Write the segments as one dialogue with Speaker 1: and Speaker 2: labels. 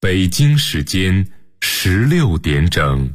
Speaker 1: 北京时间16点整。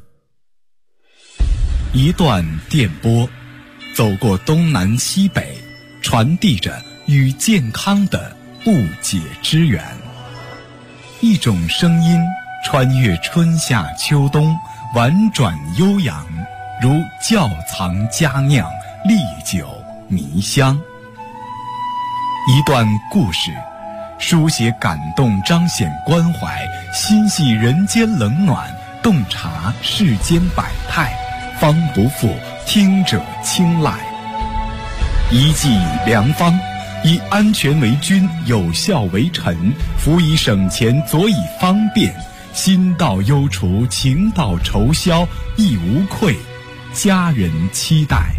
Speaker 2: 一段电波，走过东南西北，传递着与健康的不解之缘。一种声音穿越春夏秋冬，婉转悠扬，如窖藏佳酿，历久弥香。一段故事，书写感动，彰显关怀，心系人间冷暖，洞察世间百态，方不负听者青睐。一剂良方，以安全为君，有效为臣，辅以省钱，佐以方便，心到忧除，情到愁消，亦无愧，家人期待。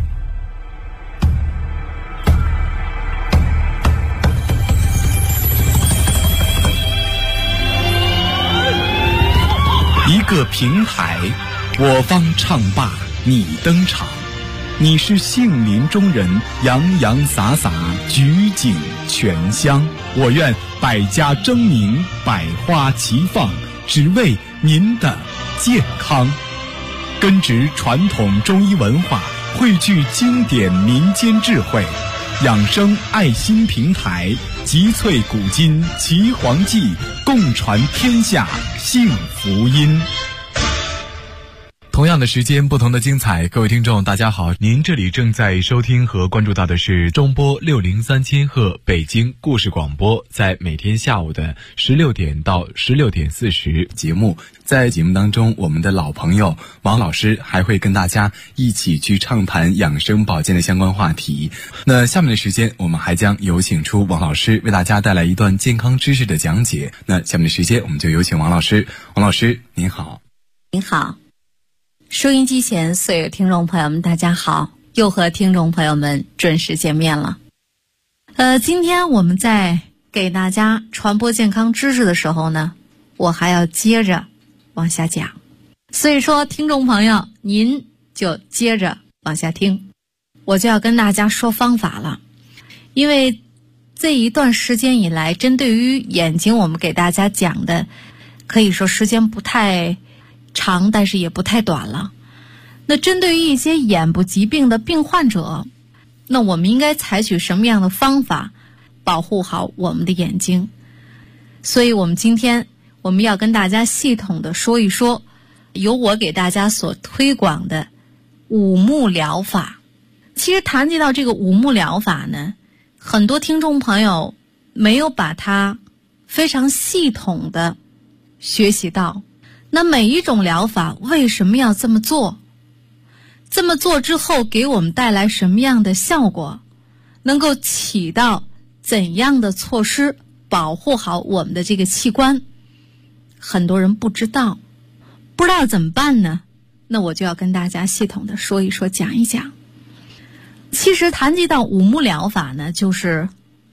Speaker 2: 一个平台，我方唱罢你登场，你是杏林中人，洋洋洒洒，举景全香。我愿百家争鸣，百花齐放，只为您的健康。根植传统中医文化，汇聚经典民间智慧，养生爱心平台，集萃古今岐黄记，共传天下幸福音。同样的时间，不同的精彩。各位听众大家好，您这里正在收听和关注到的是中波603千赫北京故事广播，在每天下午的16点到16点40节目。在节目当中，我们的老朋友王老师还会跟大家一起去畅谈养生保健的相关话题。那下面的时间，我们还将有请出王老师为大家带来一段健康知识的讲解。那下面的时间，我们就有请王老师。王老师您好。
Speaker 3: 您好，收音机前所有听众朋友们大家好，又和听众朋友们准时见面了。今天我们在给大家传播健康知识的时候呢，我还要接着往下讲，所以说听众朋友您就接着往下听，我就要跟大家说方法了。因为这一段时间以来，针对于眼睛我们给大家讲的可以说时间不太长，但是也不太短了。那针对于一些眼部疾病的病患者，那我们应该采取什么样的方法保护好我们的眼睛？所以我们今天我们要跟大家系统的说一说由我给大家所推广的五目疗法。其实谈及到这个五目疗法呢，很多听众朋友没有把它非常系统的学习到。那每一种疗法为什么要这么做？这么做之后给我们带来什么样的效果？能够起到怎样的措施保护好我们的这个器官？很多人不知道，不知道怎么办呢？那我就要跟大家系统的说一说，讲一讲。其实谈及到五目疗法呢，就是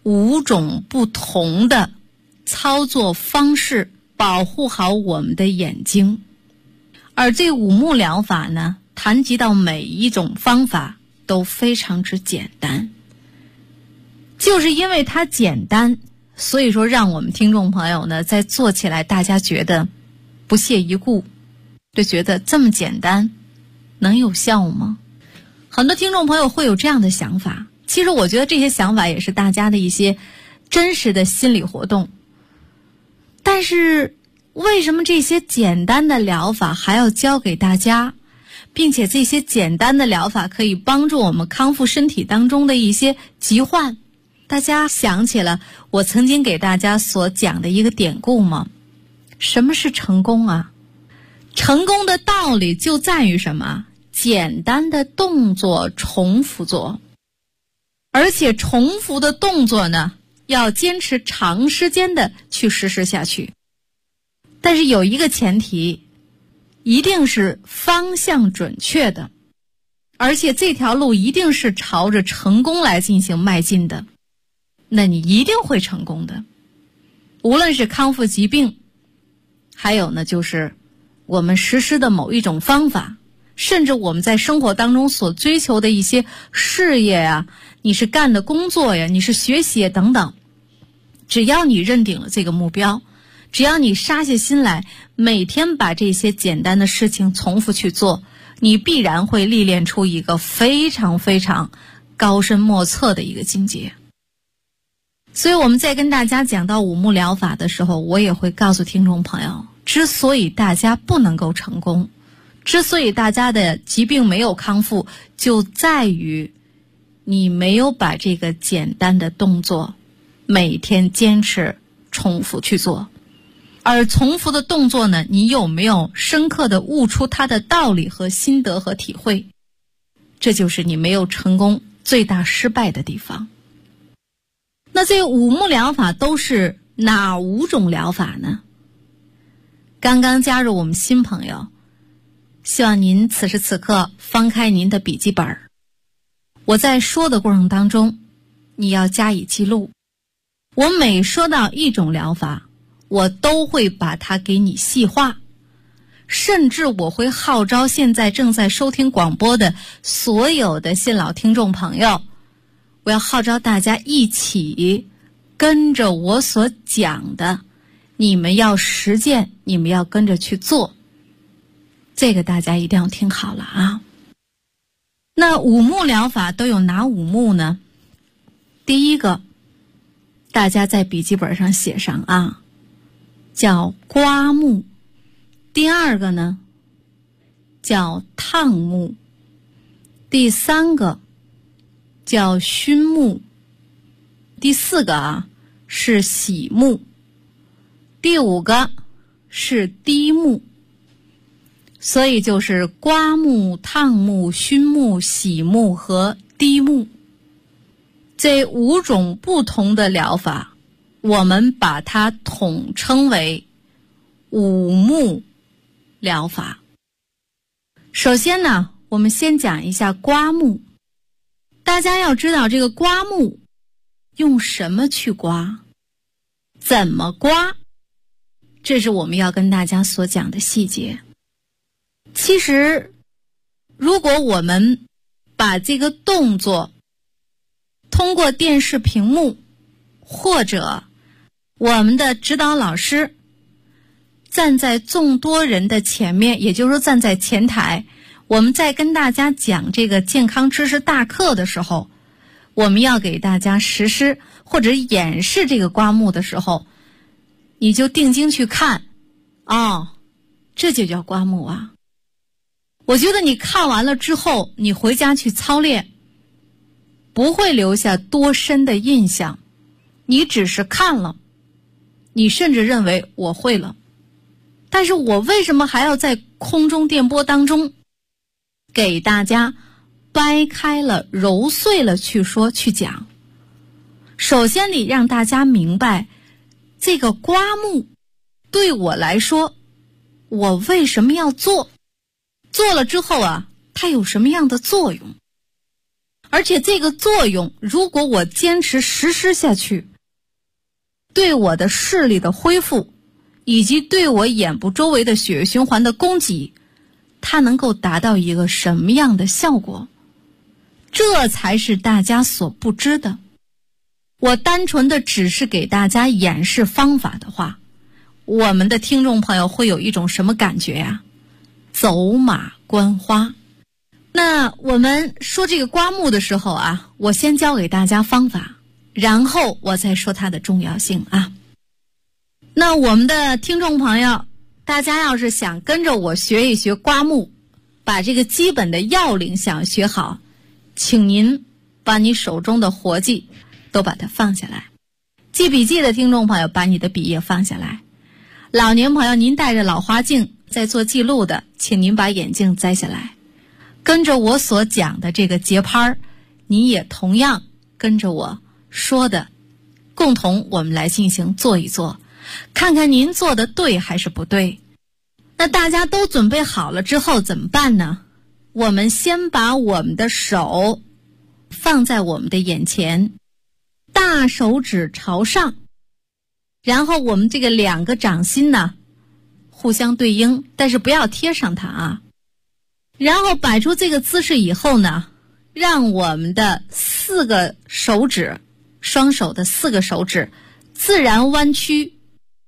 Speaker 3: 5种不同的操作方式保护好我们的眼睛。而这五目疗法呢，谈及到每一种方法都非常之简单。就是因为它简单，所以说让我们听众朋友呢，在做起来大家觉得不屑一顾，就觉得这么简单能有效吗？很多听众朋友会有这样的想法。其实我觉得这些想法也是大家的一些真实的心理活动。但是为什么这些简单的疗法还要教给大家，并且这些简单的疗法可以帮助我们康复身体当中的一些疾患？大家想起了我曾经给大家所讲的一个典故吗？什么是成功啊？成功的道理就在于什么？简单的动作重复做，而且重复的动作呢，要坚持长时间的去实施下去。但是有一个前提，一定是方向准确的，而且这条路一定是朝着成功来进行迈进的，那你一定会成功的。无论是康复疾病，还有呢就是我们实施的某一种方法，甚至我们在生活当中所追求的一些事业呀，你是干的工作呀，你是学习等等，只要你认定了这个目标， 只要你杀下心来，每天把这些简单的事情重复去做，你必然会历练出一个非常非常高深莫测的一个境界。所以我们在跟大家讲到五木疗法的时候，我也会告诉听众朋友，之所以大家不能够成功，之所以大家的疾病没有康复，就在于你没有把这个简单的动作每天坚持重复去做。而重复的动作呢，你有没有深刻的悟出它的道理和心得和体会？这就是你没有成功最大失败的地方。那这五木疗法都是哪5种疗法呢？刚刚加入我们新朋友，希望您此时此刻翻开您的笔记本，我在说的过程当中，你要加以记录。我每说到一种疗法，我都会把它给你细化，甚至我会号召现在正在收听广播的所有的新老听众朋友，我要号召大家一起跟着我所讲的，你们要实践，你们要跟着去做。这个大家一定要听好了啊。那五木疗法都有哪5木呢？第一个，大家在笔记本上写上啊，叫刮木。第二个呢，叫烫木。第3个叫熏木。第4个是洗木。第5个是滴木。所以就是刮木、烫木、熏木、洗木和滴木。这5种不同的疗法，我们把它统称为五木疗法。首先呢，我们先讲一下刮木。大家要知道这个刮木用什么去刮，怎么刮，这是我们要跟大家所讲的细节。其实如果我们把这个动作通过电视屏幕或者我们的指导老师站在众多人的前面，也就是说站在前台，我们在跟大家讲这个健康知识大课的时候，我们要给大家实施或者演示这个刮木的时候，你就定睛去看，哦，这就叫刮木啊。我觉得你看完了之后，你回家去操练，不会留下多深的印象，你只是看了，你甚至认为我会了。但是我为什么还要在空中电波当中给大家掰开了揉碎了去说去讲？首先你让大家明白这个刮木对我来说，我为什么要做，做了之后它有什么样的作用，而且这个作用如果我坚持实施下去，对我的视力的恢复以及对我眼部周围的血液循环的供给，它能够达到一个什么样的效果，这才是大家所不知的。我单纯的只是给大家演示方法的话，我们的听众朋友会有一种什么感觉呀？走马观花。那我们说这个刮木的时候我先教给大家方法，然后我再说它的重要性啊。那我们的听众朋友，大家要是想跟着我学一学刮木，把这个基本的要领想学好，请您把你手中的活计都把它放下来。记笔记的听众朋友，把你的笔也放下来。老年朋友，您带着老花镜在做记录的，请您把眼镜摘下来。跟着我所讲的这个节拍，你也同样跟着我说的，共同我们来进行做一做，看看您做的对还是不对。那大家都准备好了之后怎么办呢？我们先把我们的手放在我们的眼前，大手指朝上，然后我们这个2个掌心呢互相对应，但是不要贴上它啊。然后摆出这个姿势以后呢，让我们的4个手指，双手的4个手指自然弯曲，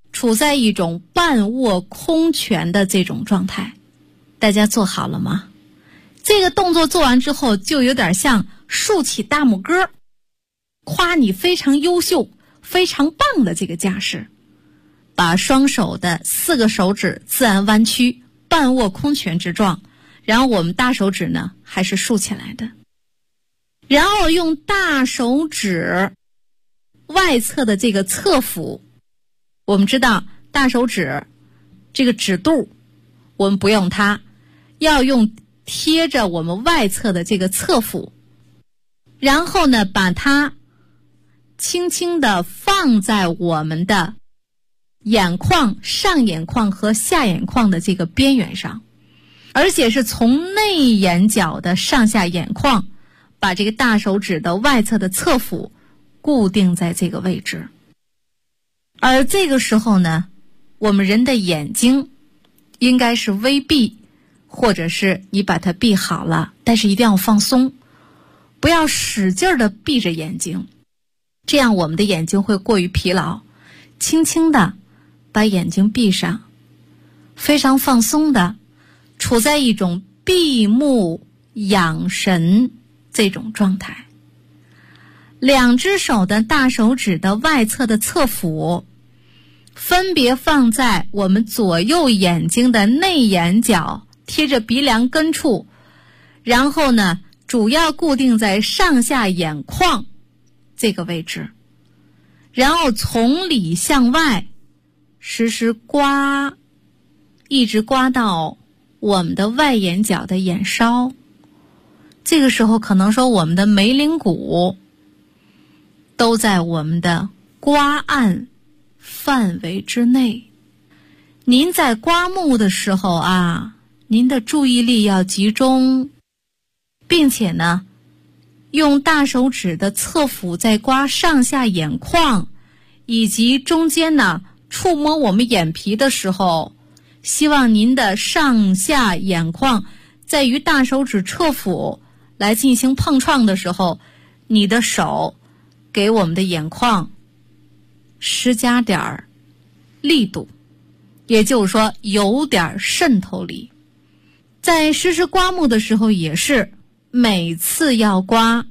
Speaker 3: 处在一种半卧空拳的这种状态。大家做好了吗？这个动作做完之后，就有点像竖起大拇哥，夸你非常优秀、非常棒的这个架势。把双手的4个手指自然弯曲，半握空拳之状，然后我们大手指呢还是竖起来的，然后用大手指外侧的这个侧腹，我们知道大手指这个指肚我们不用它，要用贴着我们外侧的这个侧腹，然后呢把它轻轻地放在我们的眼眶、上眼眶和下眼眶的这个边缘上，而且是从内眼角的上下眼眶把这个大手指的外侧的侧腹固定在这个位置。而这个时候呢，我们人的眼睛应该是微闭，或者是你把它闭好了，但是一定要放松，不要使劲的闭着眼睛，这样我们的眼睛会过于疲劳。轻轻的把眼睛闭上，非常放松的处在一种闭目养神这种状态。2只手的大手指的外侧的侧腹分别放在我们左右眼睛的内眼角，贴着鼻梁根处，然后呢主要固定在上下眼眶这个位置，然后从里向外时时刮，一直刮到我们的外眼角的眼梢。这个时候可能说我们的眉棱骨都在我们的刮按范围之内。您在刮目的时候啊，您的注意力要集中，并且呢用大手指的侧腹在刮上下眼眶，以及中间呢触摸我们眼皮的时候，希望您的上下眼眶在与大手指侧腹来进行碰撞的时候，你的手给我们的眼眶施加点力度，也就是说有点渗透力。在实时刮目的时候也是每次要刮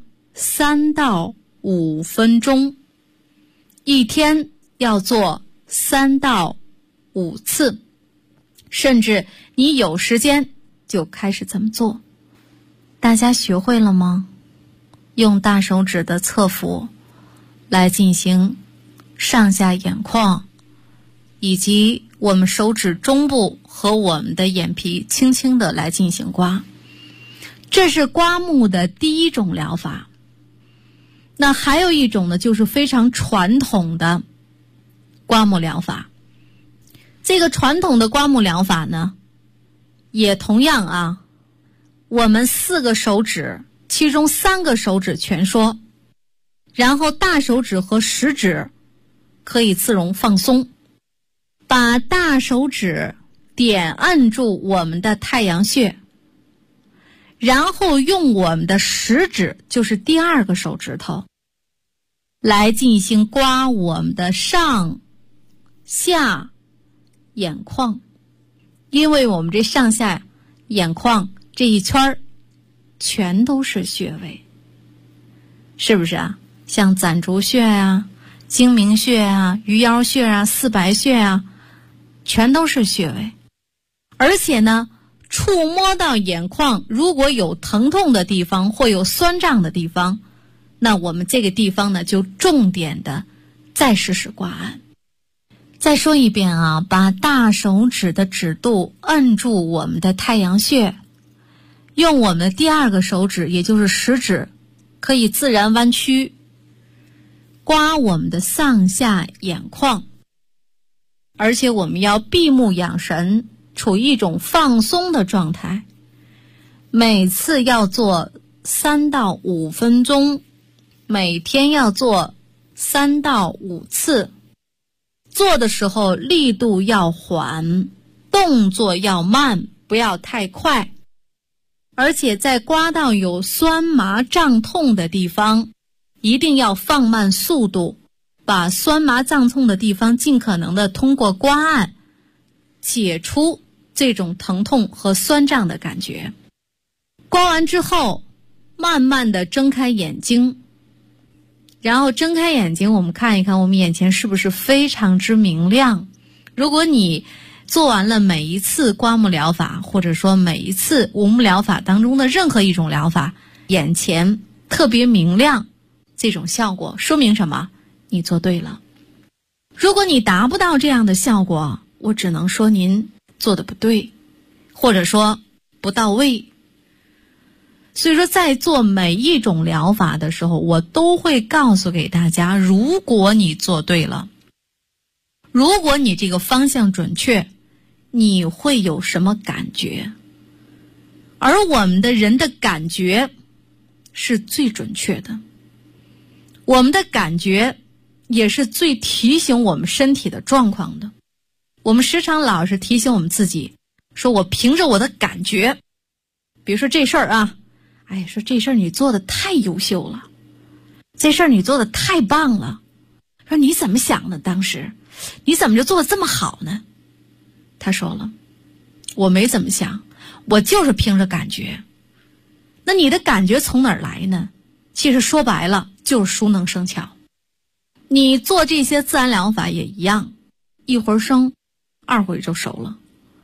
Speaker 3: 3到5分钟，一天要做3到5次，甚至你有时间就开始这么做。大家学会了吗？用大手指的侧腹来进行上下眼眶，以及我们手指中部和我们的眼皮轻轻的来进行刮。这是刮目的第一种疗法。那还有一种呢，就是非常传统的刮目疗法。这个传统的刮目疗法呢，也同样啊，我们4个手指，其中3个手指全缩，然后大手指和食指可以自容放松，把大手指点按住我们的太阳穴，然后用我们的食指，就是第2个手指头，来进行刮我们的上下眼眶。因为我们这上下眼眶这一圈全都是穴位，是不是啊？像攒竹穴啊、睛明穴啊、鱼腰穴啊、四白穴啊，全都是穴位。而且呢，触摸到眼眶如果有疼痛的地方或有酸胀的地方，那我们这个地方呢就重点的再实时刮按。再说一遍啊，把大手指的指肚按住我们的太阳穴，用我们的第2个手指，也就是食指，可以自然弯曲，刮我们的上下眼眶。而且我们要闭目养神，处于一种放松的状态。每次要做3到5分钟，每天要做3到5次。做的时候力度要缓，动作要慢，不要太快。而且在刮到有酸麻胀痛的地方，一定要放慢速度， 把酸麻胀痛的地方尽可能的通过刮按解除这种疼痛和酸胀的感觉。刮完之后，慢慢的睁开眼睛，然后睁开眼睛，我们看一看我们眼前是不是非常之明亮。如果你做完了每一次刮目疗法，或者说每一次无目疗法当中的任何一种疗法，眼前特别明亮，这种效果说明什么？你做对了。如果你达不到这样的效果，我只能说您做的不对，或者说不到位。所以说在做每一种疗法的时候，我都会告诉给大家，如果你做对了，如果你这个方向准确，你会有什么感觉？而我们的人的感觉是最准确的，我们的感觉也是最提醒我们身体的状况的。我们时常老是提醒我们自己，说我凭着我的感觉，比如说这事儿啊，说这事儿你做的太优秀了，这事儿你做的太棒了，说你怎么想的？当时你怎么就做的这么好呢？他说了，我没怎么想，我就是凭着感觉。那你的感觉从哪儿来呢？其实说白了就是熟能生巧。你做这些自然疗法也一样，一会儿生2回就熟了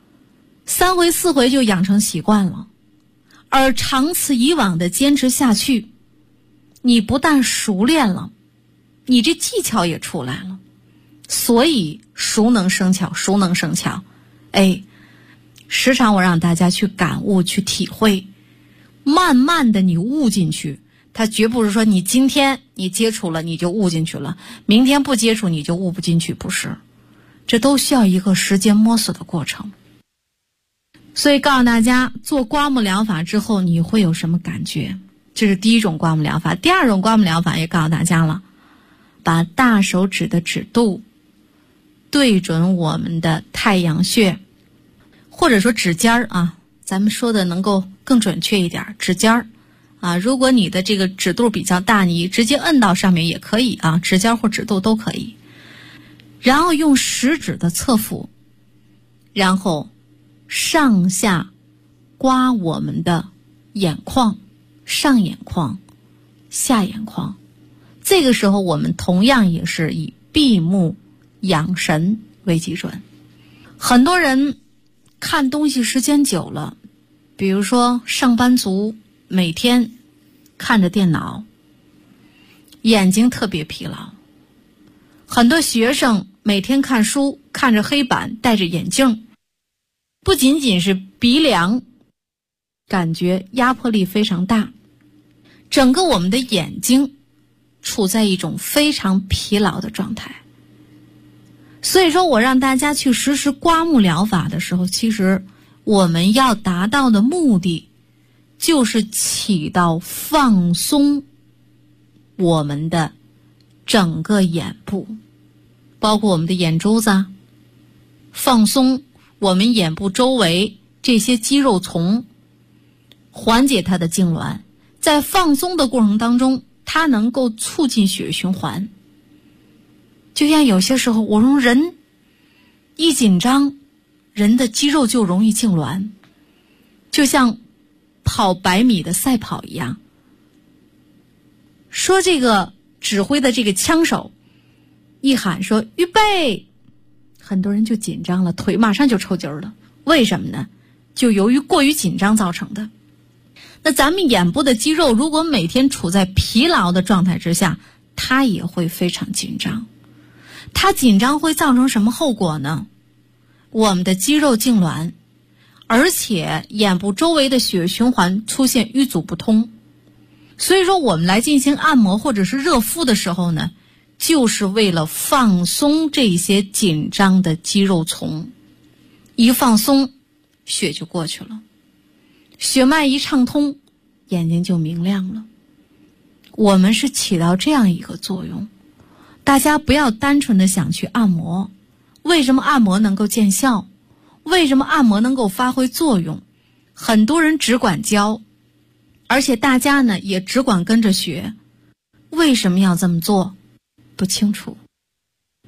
Speaker 3: ，3回4回就养成习惯了。而长此以往的坚持下去，你不但熟练了，你这技巧也出来了。所以熟能生巧，熟能生巧。时常我让大家去感悟，去体会，慢慢的你悟进去。它绝不是说你今天你接触了你就悟进去了，明天不接触你就悟不进去，不是，这都需要一个时间摸索的过程。所以告诉大家，做刮目疗法之后你会有什么感觉？这是第一种刮目疗法。第二种刮目疗法也告诉大家了，把大手指的指肚对准我们的太阳穴，或者说指尖儿啊，咱们说的能够更准确一点，指尖儿啊。如果你的这个指肚比较大，你直接摁到上面也可以啊，指尖或指肚都可以。然后用食指的侧腹，然后上下刮我们的眼眶，上眼眶、下眼眶。这个时候我们同样也是以闭目养神为基准。很多人看东西时间久了，比如说上班族每天看着电脑，眼睛特别疲劳。很多学生每天看书，看着黑板，戴着眼镜，不仅仅是鼻梁感觉压迫力非常大，整个我们的眼睛处在一种非常疲劳的状态。所以说我让大家去实施刮目疗法的时候，其实我们要达到的目的就是起到放松我们的整个眼部，包括我们的眼珠子，放松我们眼部周围这些肌肉丛，缓解它的痉挛。在放松的过程当中，它能够促进血液循环。就像有些时候我说人一紧张，人的肌肉就容易痉挛，就像跑100米的赛跑一样。说这个指挥的这个枪手一喊说预备，很多人就紧张了，腿马上就抽筋了。为什么呢？就由于过于紧张造成的。那咱们眼部的肌肉如果每天处在疲劳的状态之下，它也会非常紧张。它紧张会造成什么后果呢？我们的肌肉痉挛，而且眼部周围的血液循环出现淤阻不通。所以说我们来进行按摩或者是热敷的时候呢，就是为了放松这些紧张的肌肉丛。一放松，血就过去了，血脉一畅通，眼睛就明亮了。我们是起到这样一个作用。大家不要单纯的想去按摩。为什么按摩能够见效？为什么按摩能够发挥作用？很多人只管教，而且大家呢也只管跟着学。为什么要这么做？不清楚。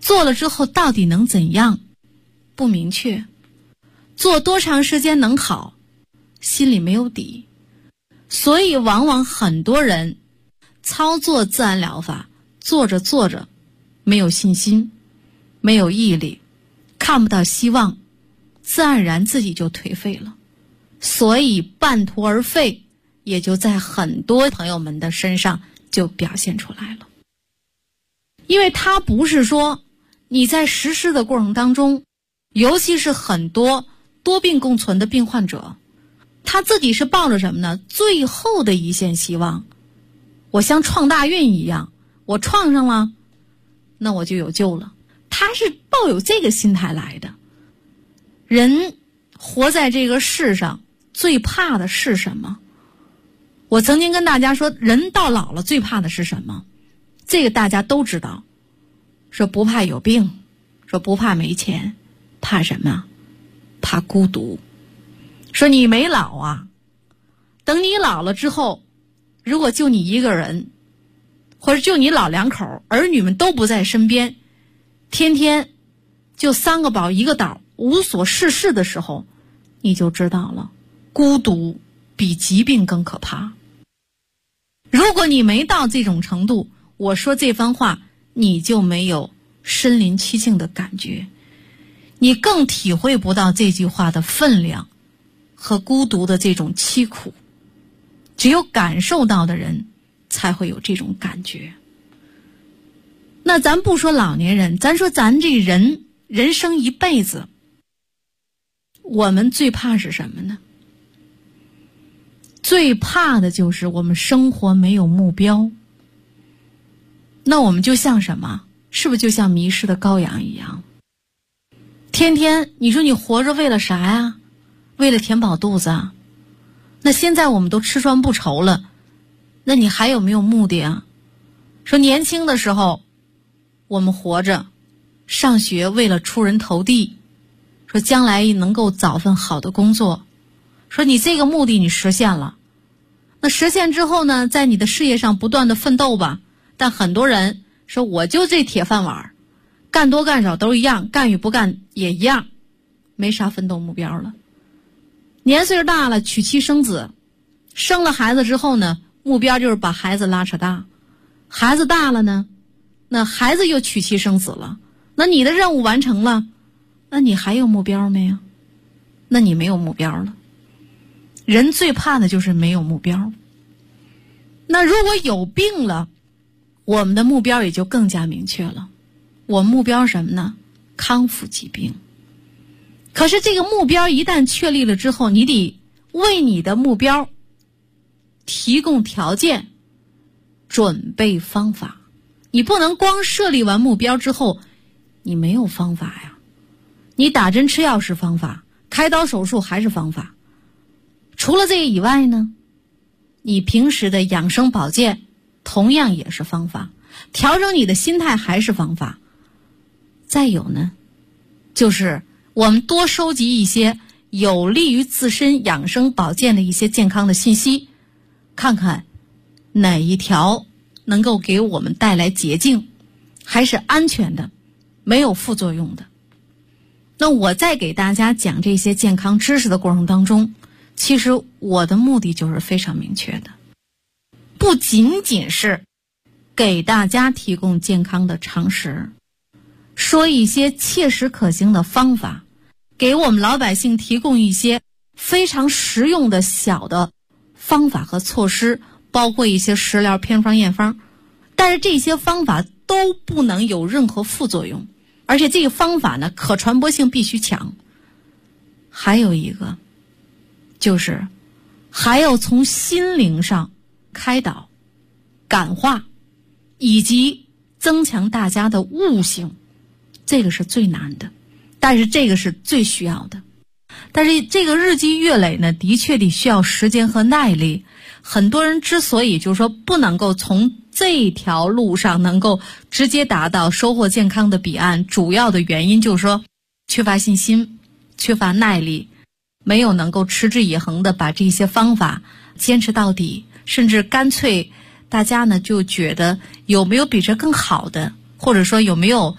Speaker 3: 做了之后到底能怎样？不明确。做多长时间能好？心里没有底。所以往往很多人操作自然疗法，做着做着没有信心，没有毅力，看不到希望，自然而然自己就颓废了。所以半途而废也就在很多朋友们的身上就表现出来了。因为他不是说你在实施的过程当中，尤其是很多多病共存的病患者，他自己是抱着什么呢？最后的一线希望，我像创大运一样，我创上了，那我就有救了。他是抱有这个心态来的。人活在这个世上，最怕的是什么？我曾经跟大家说，人到老了最怕的是什么？这个大家都知道，说不怕有病，说不怕没钱，怕什么？怕孤独。说你没老啊，等你老了之后，如果就你一个人，或者就你老两口，儿女们都不在身边，天天就3个宝1个岛，无所事事的时候，你就知道了，孤独比疾病更可怕。如果你没到这种程度，我说这番话你就没有身临其境的感觉，你更体会不到这句话的分量和孤独的这种凄苦。只有感受到的人才会有这种感觉。那咱不说老年人，咱说咱这人生一辈子，我们最怕是什么呢？最怕的就是我们生活没有目标。那我们就像什么？是不是就像迷失的羔羊一样？天天你说你活着为了啥呀？为了填饱肚子啊？那现在我们都吃穿不愁了，那你还有没有目的啊？说年轻的时候我们活着上学为了出人头地，说将来能够找份好的工作，说你这个目的你实现了，那实现之后呢，在你的事业上不断的奋斗吧。但很多人说我就这铁饭碗，干多干少都一样，干与不干也一样，没啥奋斗目标了。年岁大了，娶妻生子，生了孩子之后呢，目标就是把孩子拉扯大。孩子大了呢，那孩子又娶妻生子了，那你的任务完成了，那你还有目标没有？那你没有目标了。人最怕的就是没有目标。那如果有病了，我们的目标也就更加明确了。我目标什么呢？康复疾病。可是这个目标一旦确立了之后，你得为你的目标提供条件，准备方法。你不能光设立完目标之后你没有方法呀。你打针吃药是方法，开刀手术还是方法。除了这个以外呢，你平时的养生保健同样也是方法，调整你的心态还是方法。再有呢，就是我们多收集一些有利于自身养生保健的一些健康的信息，看看哪一条能够给我们带来捷径，还是安全的，没有副作用的。那我在给大家讲这些健康知识的过程当中，其实我的目的就是非常明确的，不仅仅是给大家提供健康的常识，说一些切实可行的方法，给我们老百姓提供一些非常实用的小的方法和措施，包括一些食疗、偏方、验方。但是这些方法都不能有任何副作用，而且这个方法呢，可传播性必须强。还有一个就是还要从心灵上开导、感化，以及增强大家的悟性，这个是最难的，但是这个是最需要的。但是这个日积月累呢，的确得需要时间和耐力。很多人之所以就是说不能够从这条路上能够直接达到收获健康的彼岸，主要的原因就是说缺乏信心，缺乏耐力，没有能够持之以恒的把这些方法坚持到底，甚至干脆大家呢就觉得有没有比这更好的，或者说有没有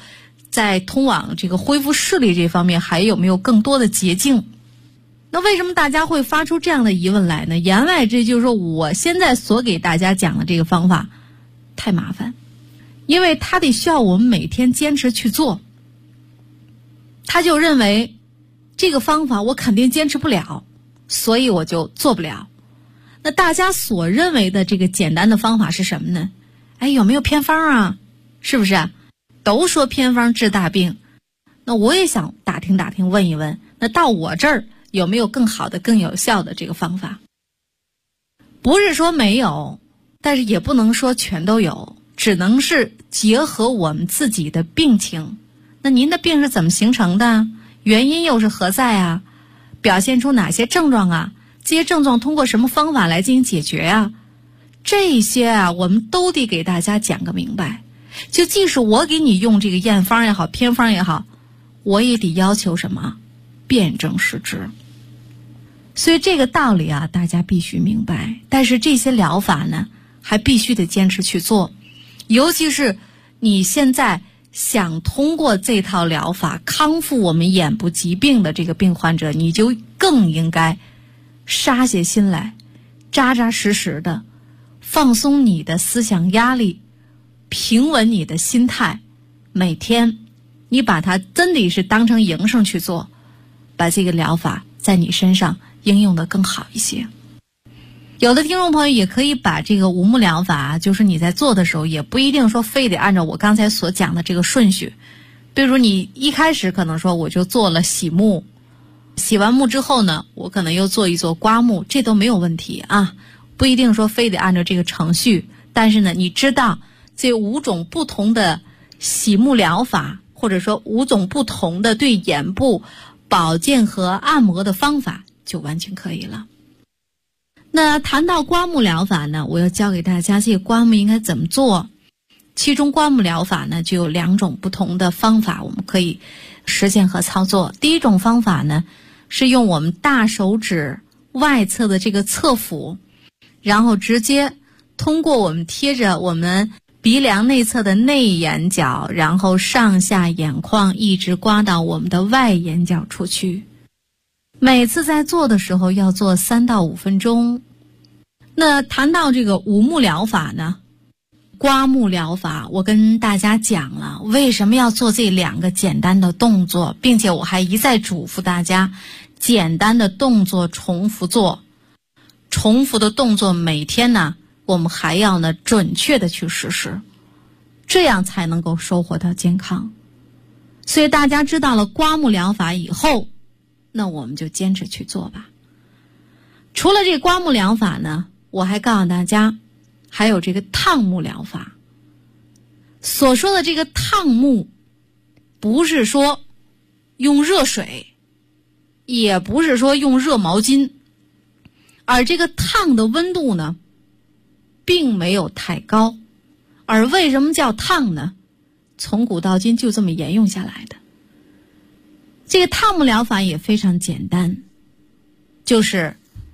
Speaker 3: 在通往这个恢复视力这方面还有没有更多的捷径？那为什么大家会发出这样的疑问来呢？言外之意就是说，我现在所给大家讲的这个方法太麻烦，因为它得需要我们每天坚持去做。他就认为这个方法我肯定坚持不了，所以我就做不了。那大家所认为的这个简单的方法是什么呢？有没有偏方啊？是不是？都说偏方治大病，那我也想打听打听，问一问，那到我这儿有没有更好的、更有效的这个方法？不是说没有，但是也不能说全都有，只能是结合我们自己的病情。那您的病是怎么形成的？原因又是何在啊？表现出哪些症状啊？这些症状通过什么方法来进行解决啊？这些啊，我们都得给大家讲个明白。就即使我给你用这个验方也好，偏方也好，我也得要求什么？辩证施治。所以这个道理啊，大家必须明白。但是这些疗法呢，还必须得坚持去做。尤其是你现在想通过这套疗法康复我们眼部疾病的这个病患者，你就更应该杀下心来，扎扎实实的放松你的思想压力，平稳你的心态，每天你把它真的是当成营生去做，把这个疗法在你身上应用的更好一些。有的听众朋友也可以把这个无目疗法，就是你在做的时候也不一定说非得按照我刚才所讲的这个顺序。比如你一开始可能说我就做了洗目，洗完目之后呢，我可能又做一做刮目，这都没有问题啊，不一定说非得按照这个程序。但是呢，你知道这5种不同的洗目疗法，或者说5种不同的对眼部保健和按摩的方法，就完全可以了。那谈到刮目疗法呢，我要教给大家这个刮目应该怎么做。其中刮目疗法呢，就有2种不同的方法，我们可以实践和操作。第一种方法呢，是用我们大手指外侧的这个侧腹，然后直接通过我们贴着我们鼻梁内侧的内眼角，然后上下眼眶一直刮到我们的外眼角处去。每次在做的时候要做3到5分钟。那谈到这个无目疗法呢，刮目疗法我跟大家讲了为什么要做这2个简单的动作，并且我还一再嘱咐大家，简单的动作重复做，重复的动作每天呢，我们还要呢准确的去实施，这样才能够收获到健康。所以大家知道了刮目疗法以后，那我们就坚持去做吧。除了这个刮目疗法呢，我还告诉大家还有这个烫目疗法。所说的这个烫目，不是说用热水，也不是说用热毛巾，而这个烫的温度呢并没有太高。而为什么叫烫呢？从古到今就这么沿用下来的。这个烫目疗法也非常简单，就是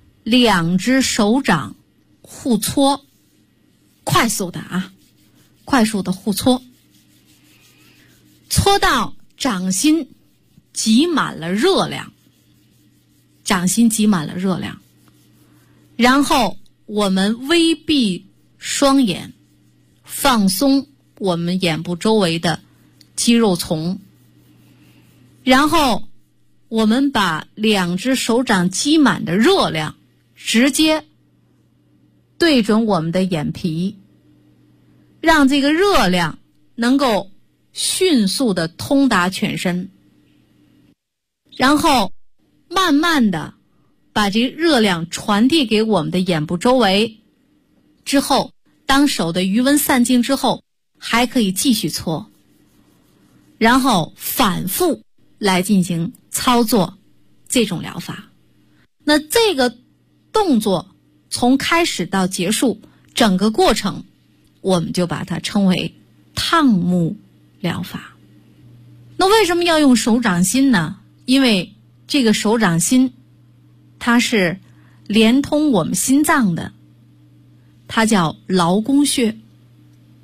Speaker 3: 2只手掌互搓，快速的互搓，搓到掌心挤满了热量，然后我们微闭双眼，放松我们眼部周围的肌肉丛，然后我们把2只手掌积满的热量直接对准我们的眼皮，让这个热量能够迅速的通达全身，然后慢慢的把这热量传递给我们的眼部周围。之后当手的余温散尽之后，还可以继续搓，然后反复来进行操作这种疗法。那这个动作从开始到结束，整个过程我们就把它称为烫目疗法。那为什么要用手掌心呢？因为这个手掌心它是连通我们心脏的，它叫劳宫穴。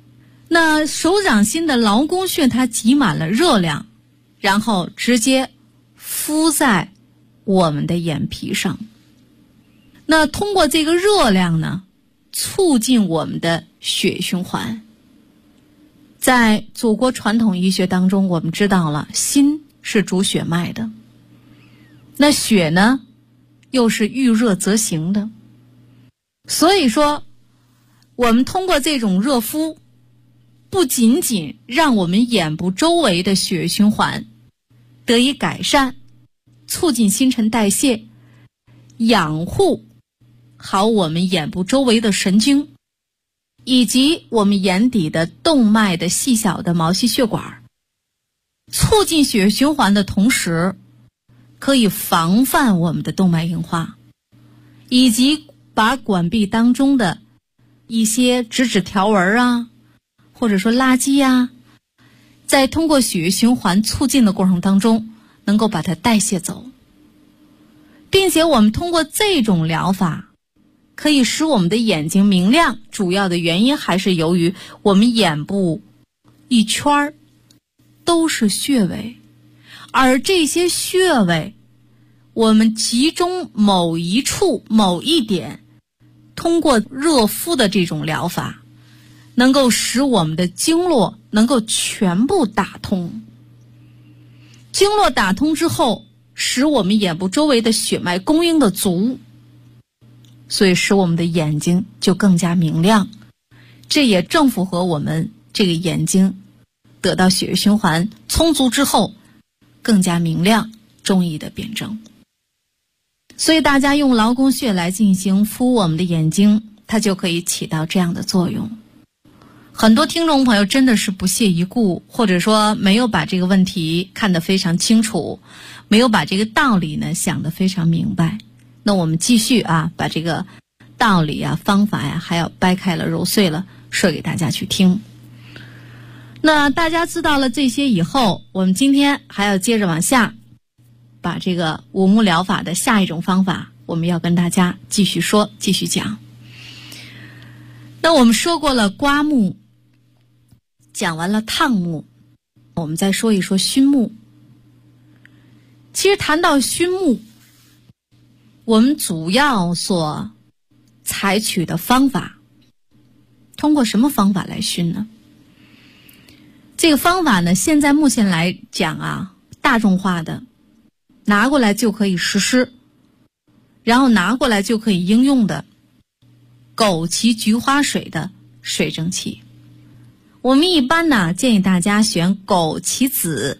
Speaker 3: 那手掌心的劳宫穴它挤满了热量，然后直接敷在我们的眼皮上。那通过这个热量呢，促进我们的血液循环。在祖国传统医学当中，我们知道了心是主血脉的，那血呢又是遇热则行的，所以说我们通过这种热敷，不仅仅让我们眼部周围的血液循环得以改善，促进新陈代谢，养护好我们眼部周围的神经，以及我们眼底的动脉的细小的毛细血管，促进血液循环的同时，可以防范我们的动脉硬化，以及把管壁当中的一些脂质条纹啊，或者说垃圾啊，在通过血液循环促进的过程当中，能够把它代谢走。并且我们通过这种疗法，可以使我们的眼睛明亮，主要的原因还是由于我们眼部一圈都是穴位，而这些穴位我们集中某一处某一点，通过热敷的这种疗法，能够使我们的经络能够全部打通。经络打通之后，使我们眼部周围的血脉供应的足，所以使我们的眼睛就更加明亮。这也正符合我们这个眼睛得到血液循环充足之后更加明亮中医的辩证。所以大家用劳宫穴来进行敷我们的眼睛，它就可以起到这样的作用。很多听众朋友真的是不屑一顾，或者说没有把这个问题看得非常清楚，没有把这个道理呢想得非常明白。那我们继续把这个道理方法还要掰开了揉碎了说给大家去听。那大家知道了这些以后，我们今天还要接着往下，把这个五目疗法的下一种方法我们要跟大家继续说继续讲。那我们说过了刮目，讲完了烫目，我们再说一说熏目。其实谈到熏目，我们主要所采取的方法，通过什么方法来熏呢？这个方法呢，现在目前来讲大众化的，拿过来就可以实施，然后拿过来就可以应用的枸杞菊花水的水蒸气。我们一般呢建议大家选枸杞子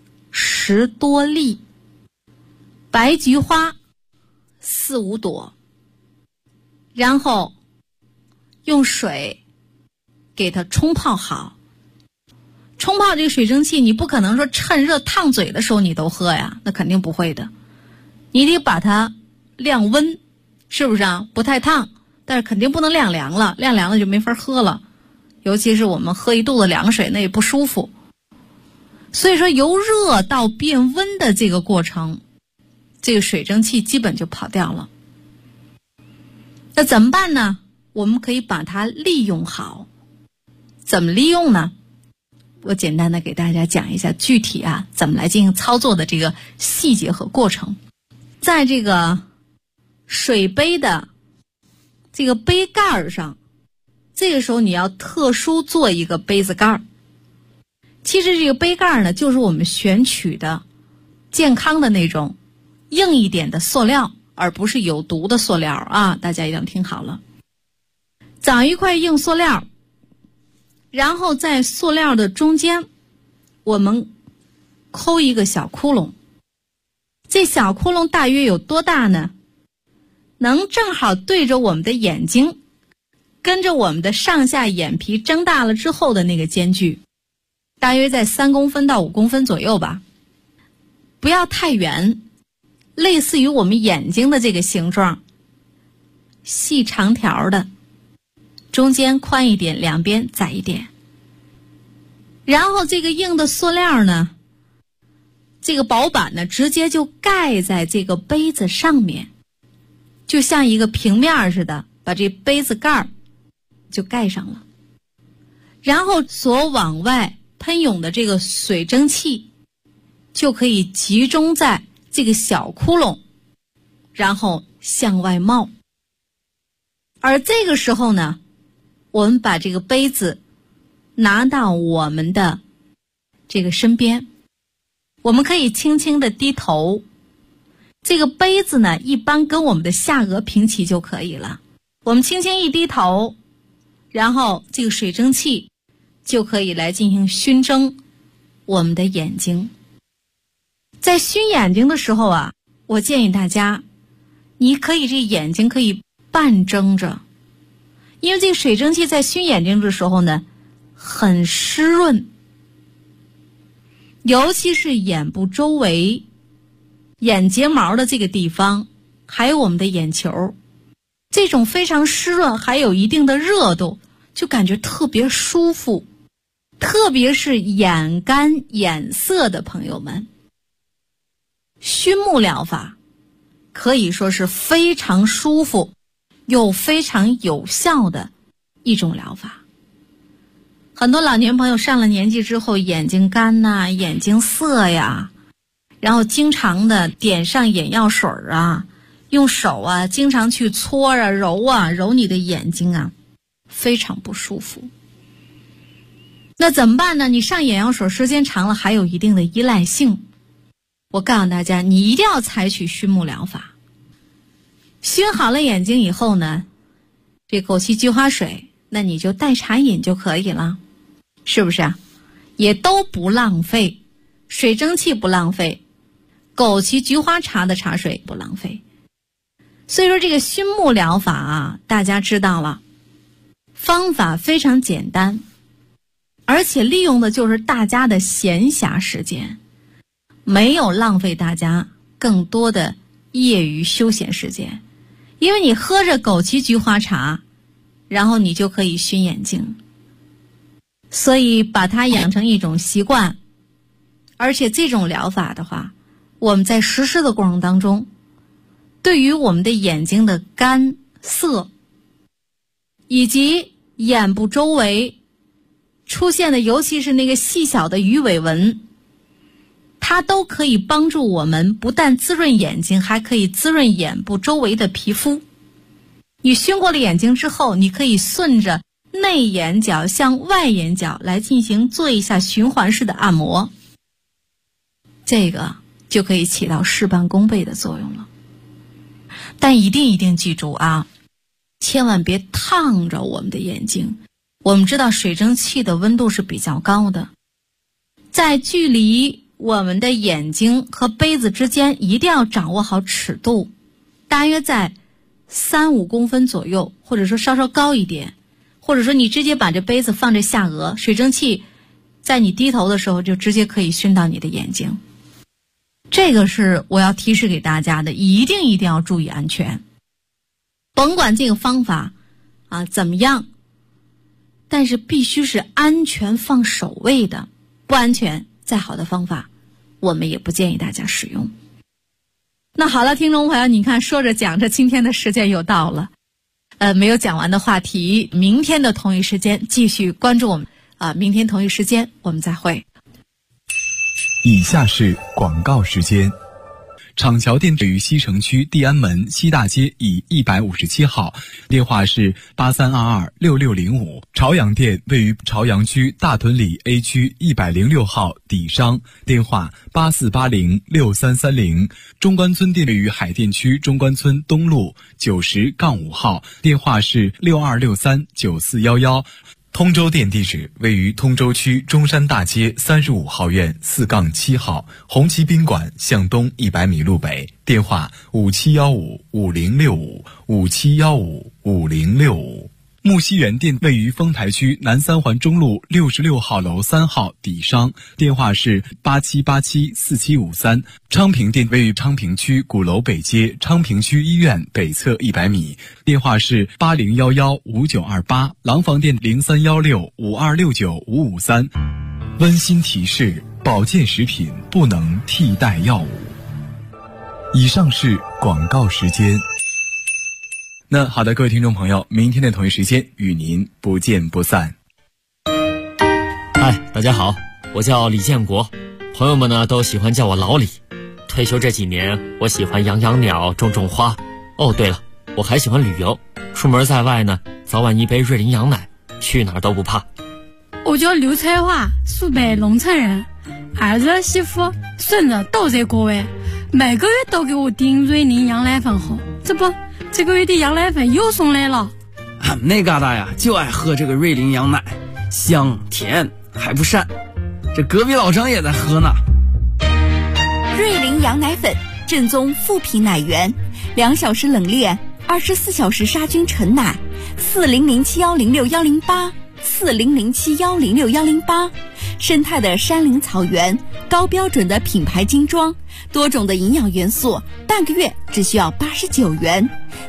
Speaker 3: 10多粒，白菊花4、5朵，然后用水给它冲泡好。冲泡这个水蒸气，你不可能说趁热烫嘴的时候你都喝呀，那肯定不会的。你得把它晾温，是不是不太烫，但是肯定不能晾凉了，晾凉了就没法喝了。尤其是我们喝一肚子凉水，那也不舒服。所以说由热到变温的这个过程，这个水蒸气基本就跑掉了。那怎么办呢？我们可以把它利用好。怎么利用呢？我简单的给大家讲一下具体怎么来进行操作的这个细节和过程。在这个水杯的这个杯盖上，这个时候你要特殊做一个杯子盖。其实这个杯盖呢，就是我们选取的健康的那种硬一点的塑料，而不是有毒的塑料大家一定要听好了。找一块硬塑料，然后在塑料的中间我们抠一个小窟窿。这小窟窿大约有多大呢？能正好对着我们的眼睛，跟着我们的上下眼皮睁大了之后的那个间距，大约在3公分到5公分左右吧。不要太圆，类似于我们眼睛的这个形状，细长条的，中间宽一点，两边窄一点。然后这个硬的塑料呢，这个薄板呢，直接就盖在这个杯子上面，就像一个平面似的，把这杯子盖就盖上了。 然后所往外喷涌的这个水蒸气就可以集中在这个小窟窿，然后向外冒。而这个时候呢，我们把这个杯子拿到我们的这个身边，我们可以轻轻地低头，这个杯子呢一般跟我们的下颚平齐就可以了。我们轻轻一低头，然后这个水蒸气就可以来进行熏蒸我们的眼睛。在熏眼睛的时候啊，我建议大家，你可以这眼睛可以半睁着，因为这个水蒸气在熏眼睛的时候呢，很湿润，尤其是眼部周围、眼睫毛的这个地方，还有我们的眼球，这种非常湿润，还有一定的热度，就感觉特别舒服。特别是眼干眼涩的朋友们，熏目疗法可以说是非常舒服又非常有效的一种疗法。很多老年朋友上了年纪之后，眼睛干呐，眼睛涩呀，然后经常的点上眼药水啊，用手啊经常去搓啊揉你的眼睛啊，非常不舒服。那怎么办呢？你上眼药水时间长了，还有一定的依赖性。我告诉大家，你一定要采取熏目疗法。熏好了眼睛以后呢，这枸杞菊花水，那你就代茶饮就可以了，是不是啊？也都不浪费，水蒸气不浪费，枸杞菊花茶的茶水不浪费。所以说这个熏目疗法啊，大家知道了，方法非常简单，而且利用的就是大家的闲暇时间，没有浪费大家更多的业余休闲时间。因为你喝着枸杞菊花茶，然后你就可以熏眼睛，所以把它养成一种习惯。而且这种疗法的话，我们在实施的过程当中，对于我们的眼睛的干涩以及眼部周围出现的尤其是那个细小的鱼尾纹，它都可以帮助我们不但滋润眼睛，还可以滋润眼部周围的皮肤。你熏过了眼睛之后，你可以顺着内眼角向外眼角来进行做一下循环式的按摩，这个就可以起到事半功倍的作用了。但一定记住啊，千万别烫着我们的眼睛。我们知道水蒸气的温度是比较高的，在距离我们的眼睛和杯子之间一定要掌握好尺度，大约在3-5公分左右，或者说稍稍高一点，或者说你直接把这杯子放在下颚，水蒸气在你低头的时候就直接可以熏到你的眼睛。这个是我要提示给大家的，一定要注意安全。甭管这个方法啊怎么样，但是必须是安全放首位的，不安全再好的方法我们也不建议大家使用。那好了，听众朋友，你看说着讲着，今天的时间又到了，没有讲完的话题，明天的同一时间继续关注我们明天同一时间我们再会。
Speaker 2: 以下是广告时间。厂桥店位于西城区地安门西大街以157号，电话是83226605。朝阳店位于朝阳区大屯里 A 区106号底商，电话84806330。中关村店位于海淀区中关村东路90-5号，电话是62639411。通州店地址位于通州区中山大街35号院4-7号，红旗宾馆向东100米路北，电话57155065，57155065。木樨园店位于丰台区南三环中路66号楼3号底商，电话是87874753。昌平店位于昌平区鼓楼北街昌平区医院北侧100米，电话是80115928。廊坊店031652695553。温馨提示：保健食品不能替代药物。以上是广告时间。那好的，各位听众朋友，明天的同一时间与您不见不散。
Speaker 4: 嗨，大家好，我叫李建国，朋友们呢都喜欢叫我老李。退休这几年，我喜欢养鸟、种花。哦，对了，我还喜欢旅游，出门在外呢，早晚一杯瑞麟羊奶，去哪儿都不怕。
Speaker 5: 我叫刘彩华，苏北龙城人，儿子媳妇孙子都在国外，每个月都给我订瑞麟羊奶粉喝，这个月的羊奶粉又送来了。
Speaker 6: 那疙瘩呀就爱喝这个瑞麟羊奶，香甜还不膻。这隔壁老张也在喝呢。
Speaker 7: 瑞麟羊奶粉正宗富品奶源，2小时冷链，24小时杀菌纯奶，4007106108，4007106108，生态的山林草原，高标准的品牌精装，多种的营养元素，半个月只需要89元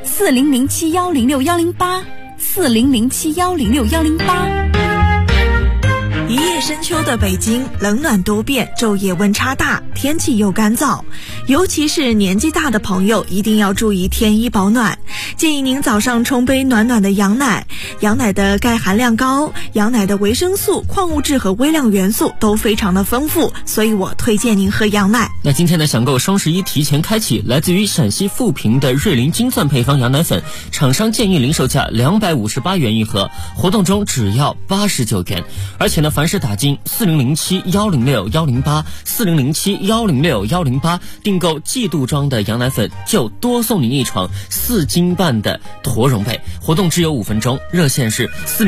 Speaker 7: ，4007106108，4007106108。
Speaker 8: 一夜深秋的北京，冷暖多变，昼夜温差大，天气又干燥，尤其是年纪大的朋友一定要注意添衣保暖。建议您早上冲杯暖暖的羊奶，羊奶的钙含量高，羊奶的维生素、矿物质和微量元素都非常的丰富，所以我推荐您喝羊奶。
Speaker 4: 那今天的享购双11提前开启，来自于陕西富平的瑞麟金钻配方羊奶粉，厂商建议零售价258元一盒，活动中只要89元。而且呢，凡是打进4007106108，4007106108订购季度装的羊奶粉，就多送您一床4斤半的驼绒被。活动只有5分钟，热线是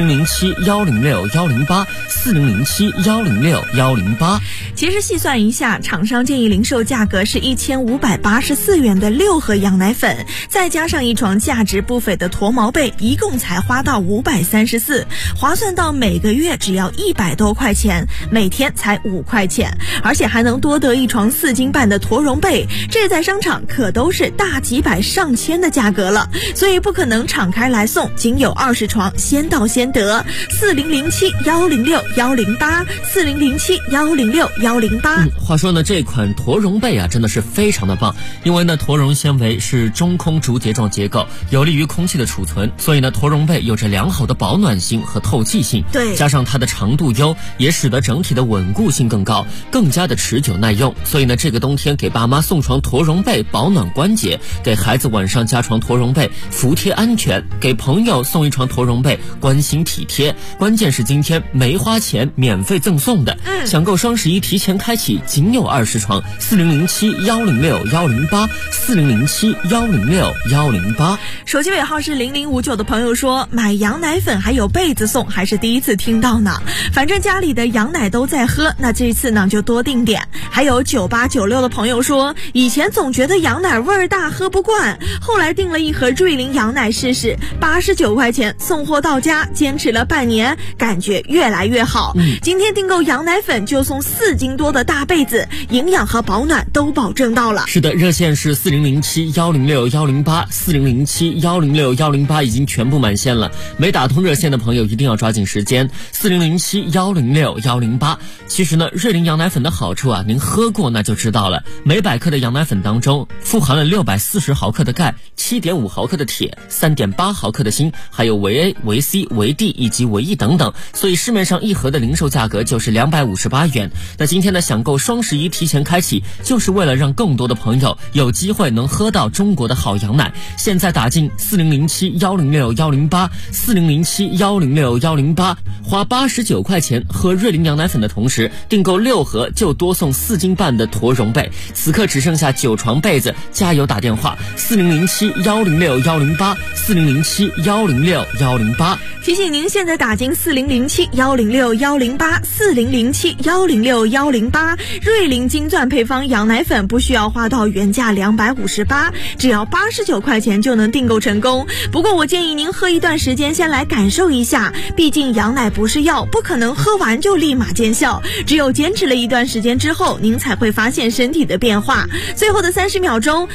Speaker 4: 4007106108，4007106108。
Speaker 8: 其实细算一下，厂商建议零售价格是1584元的6盒羊奶粉，再加上一床价值不菲的驼毛被，一共才花到534，划算到每个月只要100多块钱，每天才5块钱，而且还能多得一床4斤半的驼绒被，这在商场可都是大几百上千的价格了，所以不可能敞开来送，仅有20床，先到先得。4007106108，4007106108。
Speaker 4: 话说呢，这款驼绒被啊，真的是非常的棒，因为呢，驼绒纤维是中空竹节状结构，有利于空气的储存，所以呢，驼绒被有着良好的保暖性和透气性。
Speaker 8: 对，
Speaker 4: 加上它的长度优，也使得整体的稳固性更高，更加的持久耐用。所以呢，这个冬天给爸妈送床驼绒被，保暖关节；给孩子晚上加床驼绒被，服帖安全；给朋友送一床驼绒被，关心体贴。关键是今天没花钱，免费赠送的。享购双11提前开启，仅有20床，4007106108，4007106108。
Speaker 8: 手机尾号是0059的朋友说，买羊奶粉还有被子送，还是第一次听到呢。反正家里的羊奶都在喝，那这次呢就多订点。还有9896的朋友说，以前总觉得羊奶味儿大喝不惯，后来订了一盒瑞麟羊奶试试，89块钱送货到家，坚持了半年，感觉越来越好。今天订购羊奶粉就送4斤多的大被子，营养和保暖都保证到了。
Speaker 4: 是的，热线是4007106108，4007106108已经全部满线了，没打通热线的朋友一定要抓紧时间，4007106108。其实呢，瑞麟羊奶粉的好处啊，您喝过那就知道了。每100克的羊奶粉当中富含了640毫克的钙，7.5毫克的铁，3.8毫克的锌，还有维 A、维 C、维 D 以及维 E 等等，所以市面上一盒的零售价格就是258元。那今天的享购双11提前开启，就是为了让更多的朋友有机会能喝到中国的好羊奶。现在打进4007106108，4007106108，花89块钱喝瑞麟羊奶粉的同时，订购6盒就多送4斤半的驼绒被。此刻只剩下9床被子，加油打电话，4007106108，4007106108。
Speaker 8: 提醒您，现在打进4007106108，4007106108，瑞麟金钻配方羊奶粉不需要花到原价258，只要89块钱就能订购成功。不过我建议您喝一段时间先来感受一下，毕竟羊奶不是药，不可能喝完就立马见效，只有坚持了一段时间之后，您才会发现身体的变化。最后的30秒钟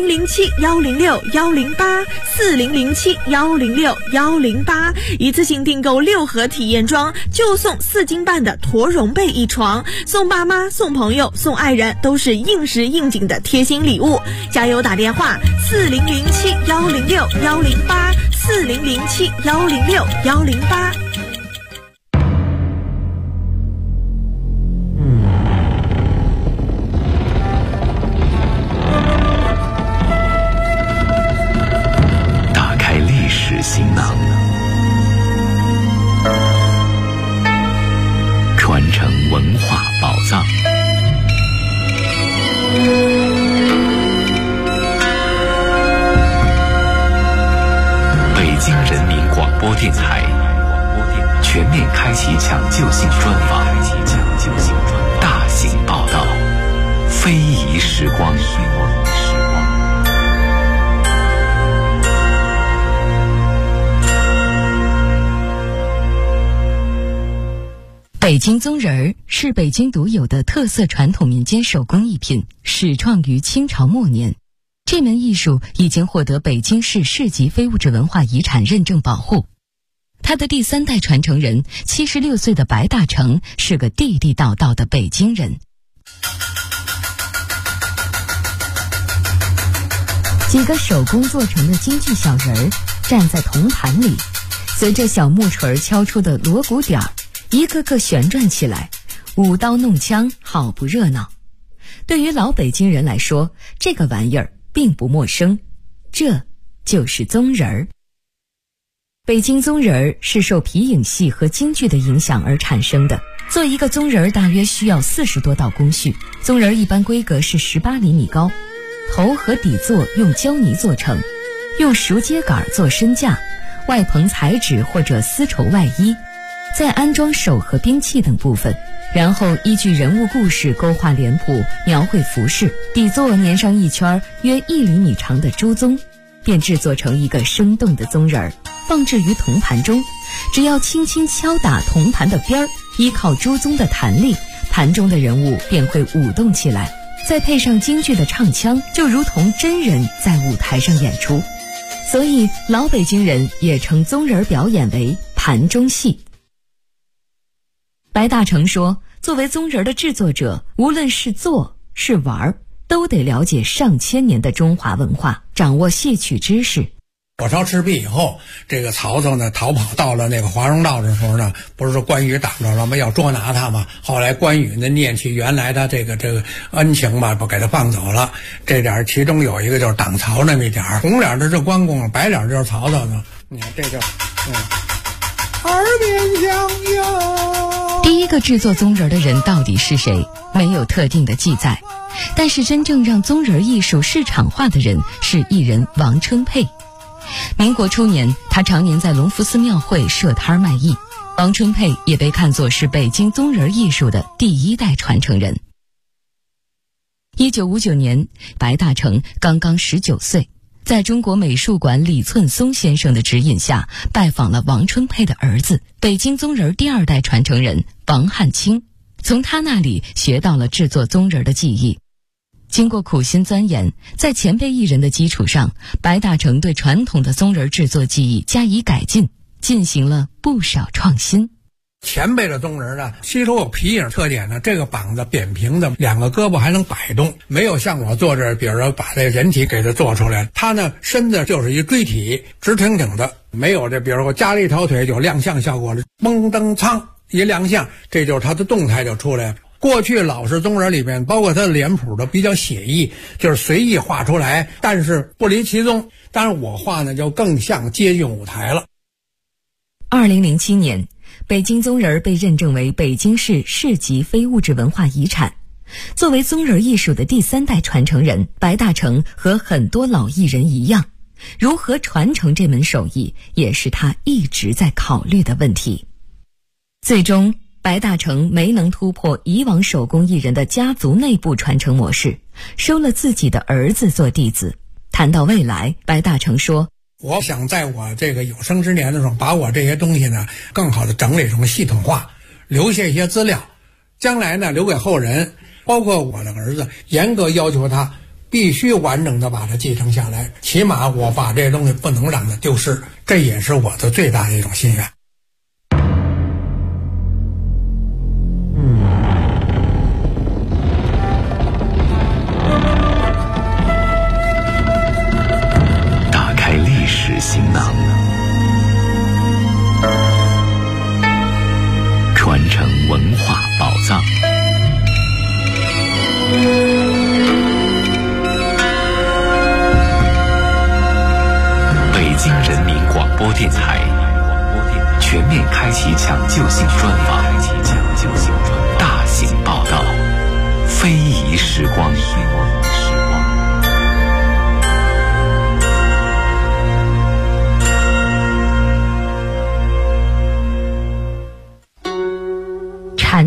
Speaker 8: ，4007106108，4007106108，一次性订购6盒体验装，就送4斤半的驼绒被一床，送爸妈、送朋友、送爱人，都是应时应景的贴心礼物。加油打电话，4007106108，4007106108。
Speaker 1: 文化宝藏。北京人民广播电台全面开启抢救性专访，大型报道，非遗时光。
Speaker 9: 北京宗仁儿是北京独有的特色传统民间手工艺品，始创于清朝末年。这门艺术已经获得北京市市级非物质文化遗产认证保护。他的第3代传承人76岁的白大成是个地地道道的北京人。几个手工做成的京剧小人儿站在铜盘里，随着小木锤敲出的锣鼓点儿，一个个旋转起来，舞刀弄枪，好不热闹。对于老北京人来说，这个玩意儿并不陌生，这就是宗仁儿。北京宗仁儿是受皮影戏和京剧的影响而产生的。做一个宗仁儿大约需要40多道工序。宗仁儿一般规格是18厘米高，头和底座用胶泥做成，用熟秸秆做身架，外棚彩纸或者丝绸外衣，再安装手和兵器等部分，然后依据人物故事勾画脸谱，描绘服饰，底座粘上一圈约1厘米长的朱宗，便制作成一个生动的宗仁儿，放置于铜盘中。只要轻轻敲打铜盘的边儿，依靠朱宗的弹力，盘中的人物便会舞动起来，再配上京剧的唱腔，就如同真人在舞台上演出。所以老北京人也称宗仁儿表演为盘中戏。白大成说，作为宗仁儿的制作者，无论是做是玩，都得了解上千年的中华文化，掌握戏曲知识。
Speaker 10: 火烧赤壁以后，这个曹操呢逃跑到了那个华容道的时候呢，不是说关羽挡着了吗？要捉拿他嘛。后来关羽呢念起原来他这个恩情吧，不给他放走了。这点其中有一个就是挡曹那么一点，红脸的是关公，白脸就是曹操呢。你看这就耳边响哟。
Speaker 9: 第一个制作宗仁儿的人到底是谁？没有特定的记载。但是真正让宗仁儿艺术市场化的人是艺人王春佩。民国初年，他常年在隆福寺庙会设摊卖艺。王春佩也被看作是北京宗仁儿艺术的第1代传承人。1959年，白大成刚刚19岁，在中国美术馆李寸松先生的指引下，拜访了王春佩的儿子，北京宗仁儿第2代传承人王汉卿，从他那里学到了制作宗仁儿的技艺。经过苦心钻研，在前辈艺人的基础上，白大成对传统的宗仁儿制作技艺加以改进，进行了不少创新。
Speaker 10: 前辈的宗仁呢，吸收有皮影特点呢，这个膀子扁平的，2个胳膊还能摆动，没有像我做这，比如说把这人体给它做出来，他呢身子就是一锥体，直挺挺的，没有这，比如说加了一条腿有亮相效果了，嘣噔苍一亮相，这就是他的动态就出来了。过去老式宗仁里面，包括他的脸谱都比较写意，就是随意画出来，但是不离其宗。当然我画呢就更像接近舞台了。
Speaker 9: 2007年，北京宗仁儿被认证为北京市市级非物质文化遗产。作为宗仁儿艺术的第3代传承人，白大成和很多老艺人一样，如何传承这门手艺，也是他一直在考虑的问题。最终白大成没能突破以往手工艺人的家族内部传承模式，收了自己的儿子做弟子。谈到未来，白大成说，
Speaker 10: 我想在我这个有生之年的时候，把我这些东西呢更好的整理成系统化，留下一些资料，将来呢留给后人，包括我的儿子，严格要求他必须完整的把它继承下来，起码我把这些东西不能让它丢失，这也是我的最大的一种心愿。
Speaker 1: 行囊，传承文化宝藏。北京人民广播电台全面开启抢救性专访，大型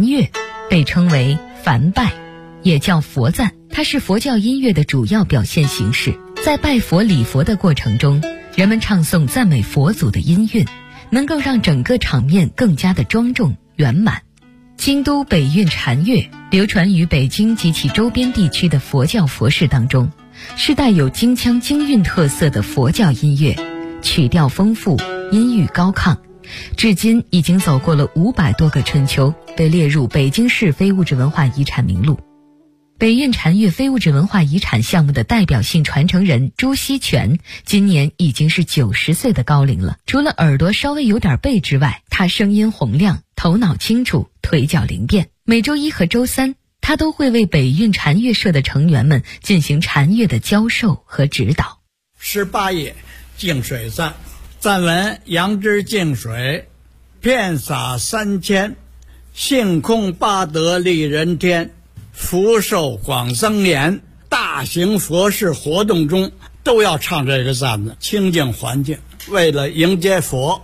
Speaker 9: 禅乐，被称为梵拜，也叫佛赞，它是佛教音乐的主要表现形式。在拜佛礼佛的过程中，人们唱诵赞美佛祖的音韵，能够让整个场面更加的庄重圆满。京都北韵禅乐流传于北京及其周边地区的佛教佛事当中，是带有京腔京韵特色的佛教音乐，曲调丰富，音域高亢，至今已经走过了500多个春秋，被列入北京市非物质文化遗产名录。北韵禅乐非物质文化遗产项目的代表性传承人朱锡全今年已经是90岁的高龄了。除了耳朵稍微有点背之外，他声音洪亮，头脑清楚，腿脚灵便。每周一和周三，他都会为北韵禅乐社的成员们进行禅乐的教授和指导。
Speaker 11: 18页净水赞，赞文：杨枝净水，遍洒3000，性空八德利人天，福寿广增延。大型佛事活动中都要唱这个赞子，清净环境，为了迎接佛。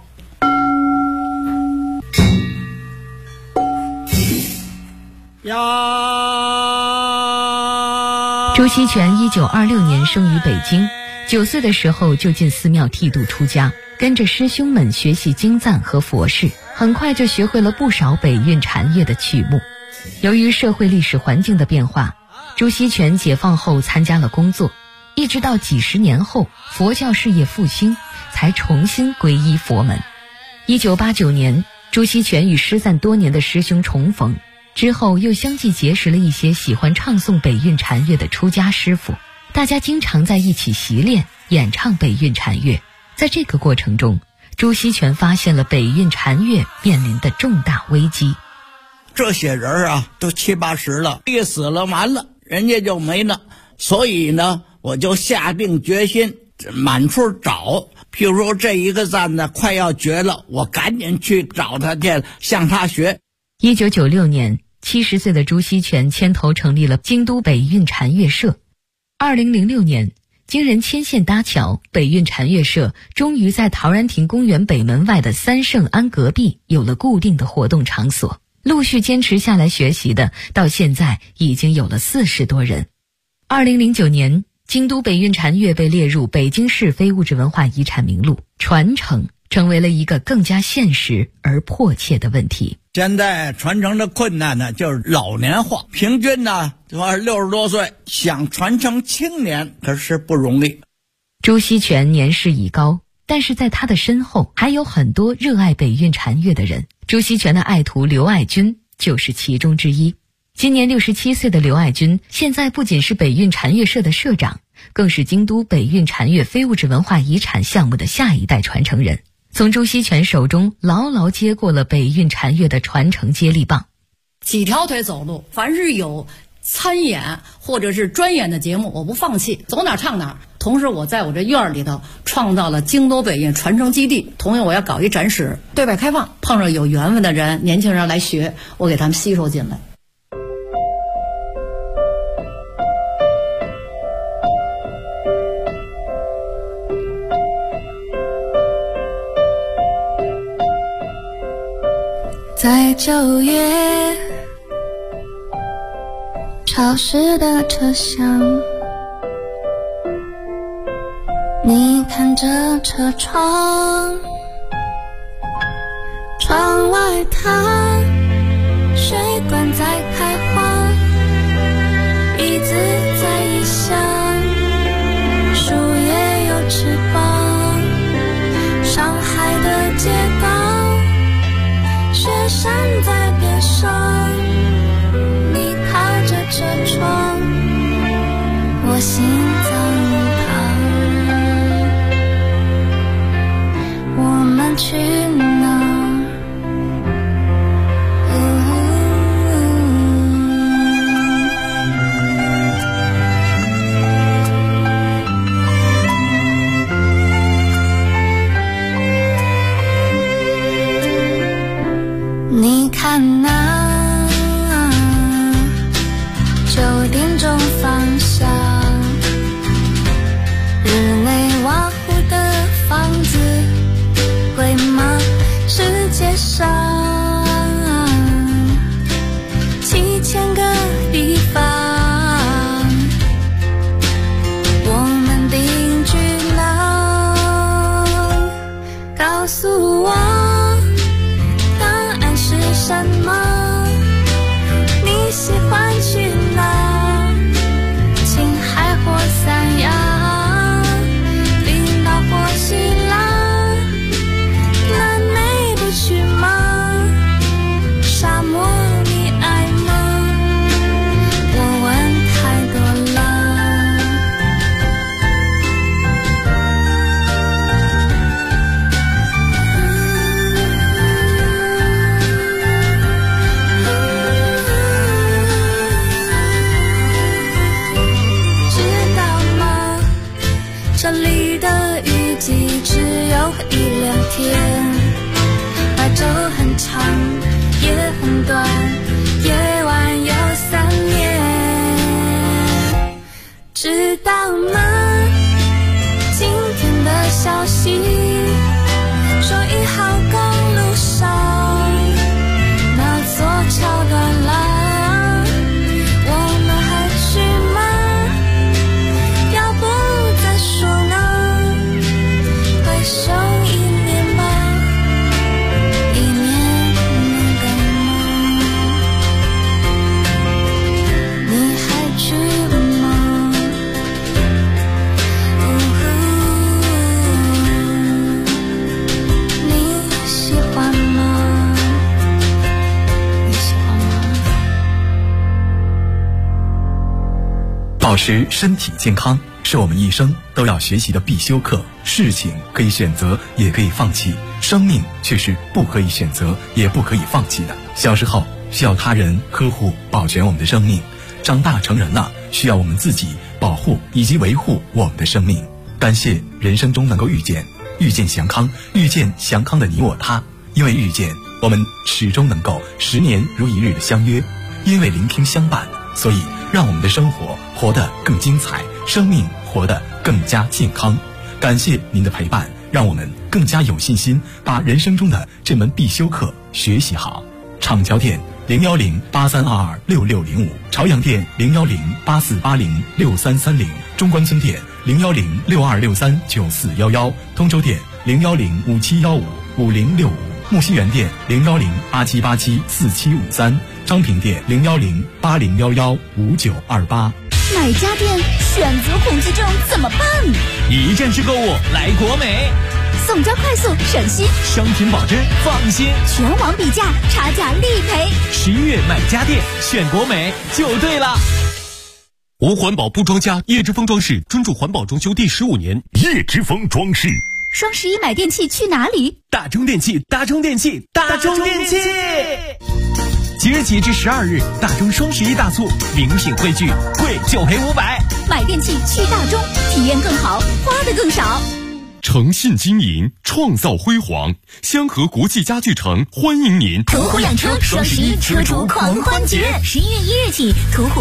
Speaker 9: 朱锡全1926年生于北京，9岁的时候就进寺庙剃度出家，跟着师兄们学习经赞和佛事，很快就学会了不少北韵禅乐的曲目。由于社会历史环境的变化，朱锡全解放后参加了工作，一直到几十年后佛教事业复兴，才重新皈依佛门。1989年，朱锡全与失散多年的师兄重逢，之后又相继结识了一些喜欢唱诵北韵禅乐的出家师傅，大家经常在一起习练演唱北韵禅乐。在这个过程中，朱锡全发现了北韵禅乐面临的重大危机。
Speaker 11: 这些人啊，都70、80了，一死了完了，人家就没了。所以呢，我就下定决心满处找。譬如说这一个赞呢快要绝了，我赶紧去找他去，向他学。
Speaker 9: 1996年，70岁的朱锡全牵头成立了京都北韵禅乐社。2006年，经人牵线搭桥，北韵禅乐社终于在陶然亭公园北门外的三圣庵隔壁有了固定的活动场所。陆续坚持下来学习的，到现在已经有了40多人。2009年，京都北韵禅乐被列入北京市非物质文化遗产名录，传承成为了一个更加现实而迫切的问题。
Speaker 11: 现在传承的困难呢，就是老年化，平均呢60多岁，想传承青年可是不容易。
Speaker 9: 朱锡全年事已高，但是在他的身后还有很多热爱北韵禅乐的人。朱锡全的爱徒刘爱军就是其中之一。今年67岁的刘爱军，现在不仅是北韵禅乐社的社长，更是京都北韵禅乐非物质文化遗产项目的下一代传承人，从朱锡全手中牢牢接过了北韵禅乐的传承接力棒。
Speaker 12: 几条腿走路，凡是有参演或者是专演的节目，我不放弃，走哪唱哪。同时我在我这院里头创造了京都北韵传承基地，同样我要搞一展示，对外开放，碰上有缘分的人，年轻人来学，我给他们吸收进来。
Speaker 13: 在9月潮湿的车厢，你看着车窗，窗外它水管在开花，椅子在异乡，树叶有翅膀，上海的街道，雪山在边上，你靠着车窗，我心脏旁，我们去哪？
Speaker 2: 保持身体健康是我们一生都要学习的必修课。事情可以选择，也可以放弃，生命却是不可以选择，也不可以放弃的。小时候需要他人呵护保全我们的生命，长大成人了需要我们自己保护以及维护我们的生命。感谢人生中能够遇见祥康，遇见祥康的你我他。因为遇见，我们始终能够10年如一日的相约；因为聆听相伴，所以让我们的生活活得更精彩，生命活得更加健康。感谢您的陪伴，让我们更加有信心把人生中的这门必修课学习好。厂桥店01083226605，朝阳店01084806330，中关村店01062639411，通州店01057155065，木樨园店01087874753，昌平店01080115928。
Speaker 14: 买家电选择恐惧症怎么办？
Speaker 15: 一站式购物来国美，
Speaker 14: 送交快速省心，
Speaker 15: 商品保真放心，
Speaker 14: 全网比价，差价立赔。
Speaker 15: 11月买家电选国美就对了。
Speaker 16: 无环保不装家，叶之峰装饰专注环保装修第15年，叶之峰装饰。
Speaker 14: 双11买电器去哪里？
Speaker 15: 大中电器，大中电器，大中电器。即日起至12日，大中双11大促，名品汇聚，贵就赔500。
Speaker 14: 买电器去大中，体验更好，花的更少。
Speaker 16: 诚信经营，创造辉煌，香河国际家具城欢迎您。
Speaker 14: 途虎养车双11车主狂欢节，11月1日起，途虎